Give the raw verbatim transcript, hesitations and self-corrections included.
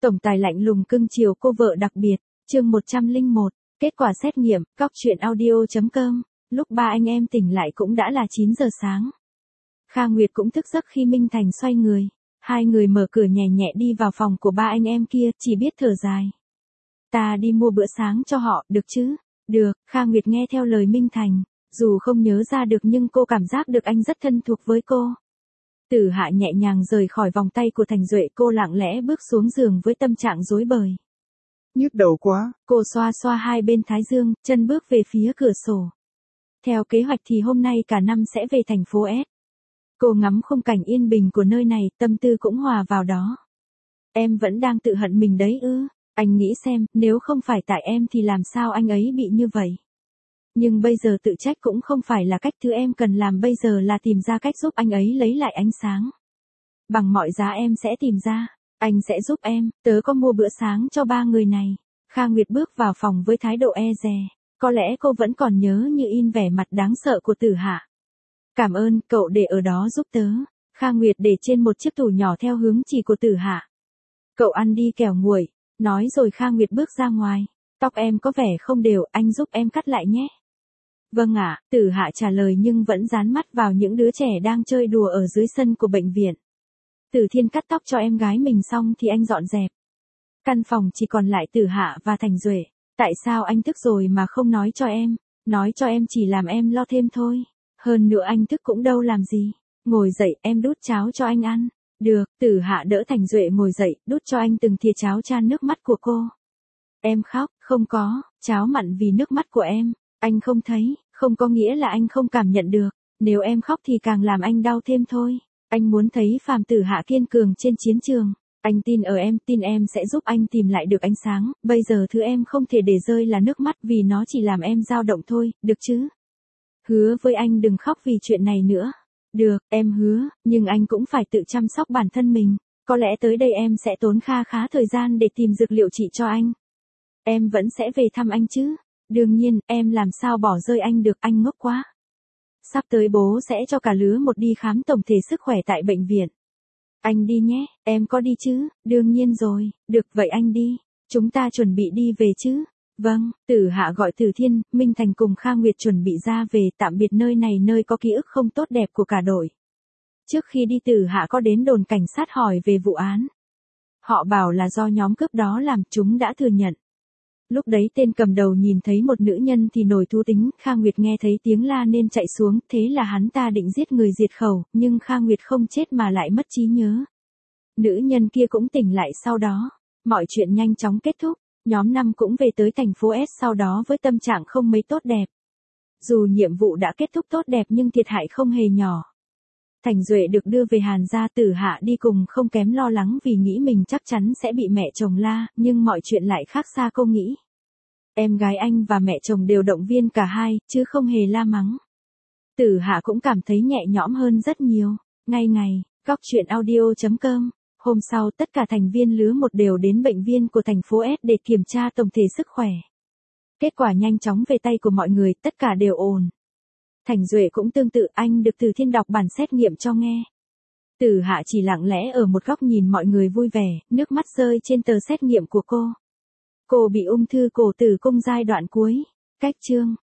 Tổng tài lạnh lùng cưng chiều cô vợ đặc biệt, chương một trăm lẻ một, kết quả xét nghiệm, cóc truyện audio chấm com, lúc ba anh em tỉnh lại cũng đã là chín giờ sáng. Kha Nguyệt cũng thức giấc khi Minh Thành xoay người, hai người mở cửa nhẹ nhẹ đi vào phòng của ba anh em kia, chỉ biết thở dài. Ta đi mua bữa sáng cho họ, được chứ? Được, Kha Nguyệt nghe theo lời Minh Thành, dù không nhớ ra được nhưng cô cảm giác được anh rất thân thuộc với cô. Tử Hạ nhẹ nhàng rời khỏi vòng tay của Thành Duệ, cô lặng lẽ bước xuống giường với tâm trạng rối bời. Nhức đầu quá. Cô xoa xoa hai bên thái dương, chân bước về phía cửa sổ. Theo kế hoạch thì hôm nay cả năm sẽ về thành phố S. Cô ngắm khung cảnh yên bình của nơi này, tâm tư cũng hòa vào đó. Em vẫn đang tự hận mình đấy ư? Anh nghĩ xem, nếu không phải tại em thì làm sao anh ấy bị như vậy? Nhưng bây giờ tự trách cũng không phải là cách, thứ em cần làm bây giờ là tìm ra cách giúp anh ấy lấy lại ánh sáng. Bằng mọi giá em sẽ tìm ra, anh sẽ giúp em, tớ có mua bữa sáng cho ba người này. Kha Nguyệt bước vào phòng với thái độ e dè, có lẽ cô vẫn còn nhớ như in vẻ mặt đáng sợ của Tử Hạ. Cảm ơn, cậu để ở đó giúp tớ. Kha Nguyệt để trên một chiếc tủ nhỏ theo hướng chỉ của Tử Hạ. Cậu ăn đi kẻo nguội, nói rồi Kha Nguyệt bước ra ngoài. Tóc em có vẻ không đều, anh giúp em cắt lại nhé. Vâng ạ, Tử Hạ trả lời nhưng vẫn dán mắt vào những đứa trẻ đang chơi đùa ở dưới sân của bệnh viện. Tử Thiên cắt tóc cho em gái mình xong thì anh dọn dẹp. Căn phòng chỉ còn lại Tử Hạ và Thành Duệ. Tại sao anh thức rồi mà không nói cho em? Nói cho em chỉ làm em lo thêm thôi. Hơn nữa anh thức cũng đâu làm gì. Ngồi dậy, em đút cháo cho anh ăn. Được, Tử Hạ đỡ Thành Duệ ngồi dậy, đút cho anh từng thìa cháo chan nước mắt của cô. Em khóc, không có, cháo mặn vì nước mắt của em. Anh không thấy, không có nghĩa là anh không cảm nhận được. Nếu em khóc thì càng làm anh đau thêm thôi. Anh muốn thấy phàm Tử Hạ kiên cường trên chiến trường. Anh tin ở em, tin em sẽ giúp anh tìm lại được ánh sáng. Bây giờ thứ em không thể để rơi là nước mắt vì nó chỉ làm em dao động thôi, được chứ? Hứa với anh đừng khóc vì chuyện này nữa. Được, em hứa, nhưng anh cũng phải tự chăm sóc bản thân mình. Có lẽ tới đây em sẽ tốn kha khá thời gian để tìm dược liệu trị cho anh. Em vẫn sẽ về thăm anh chứ? Đương nhiên, em làm sao bỏ rơi anh được, anh ngốc quá. Sắp tới bố sẽ cho cả lứa một đi khám tổng thể sức khỏe tại bệnh viện. Anh đi nhé, em có đi chứ? Đương nhiên rồi, được vậy anh đi. Chúng ta chuẩn bị đi về chứ? Vâng, Tử Hạ gọi Tử Thiên, Minh Thành cùng Kha Nguyệt chuẩn bị ra về, tạm biệt nơi này, nơi có ký ức không tốt đẹp của cả đội. Trước khi đi Tử Hạ có đến đồn cảnh sát hỏi về vụ án. Họ bảo là do nhóm cướp đó làm, chúng đã thừa nhận. Lúc đấy tên cầm đầu nhìn thấy một nữ nhân thì nổi thú tính, Kha Nguyệt nghe thấy tiếng la nên chạy xuống, thế là hắn ta định giết người diệt khẩu, nhưng Kha Nguyệt không chết mà lại mất trí nhớ. Nữ nhân kia cũng tỉnh lại sau đó. Mọi chuyện nhanh chóng kết thúc, nhóm năm cũng về tới thành phố S sau đó với tâm trạng không mấy tốt đẹp. Dù nhiệm vụ đã kết thúc tốt đẹp nhưng thiệt hại không hề nhỏ. Thành Duệ được đưa về Hàn gia, Tử Hạ đi cùng không kém lo lắng vì nghĩ mình chắc chắn sẽ bị mẹ chồng la, nhưng mọi chuyện lại khác xa cô nghĩ. Em gái anh và mẹ chồng đều động viên cả hai, chứ không hề la mắng. Tử Hạ cũng cảm thấy nhẹ nhõm hơn rất nhiều. Ngay ngày, cóc truyện audio chấm com, hôm sau tất cả thành viên lứa một đều đến bệnh viện của thành phố S để kiểm tra tổng thể sức khỏe. Kết quả nhanh chóng về tay của mọi người, tất cả đều ổn. Thành Duệ cũng tương tự, anh được Tử Thiên đọc bản xét nghiệm cho nghe. Tử Hạ chỉ lặng lẽ ở một góc nhìn mọi người vui vẻ, nước mắt rơi trên tờ xét nghiệm của cô. Cô bị ung thư cổ tử cung giai đoạn cuối. Cách chương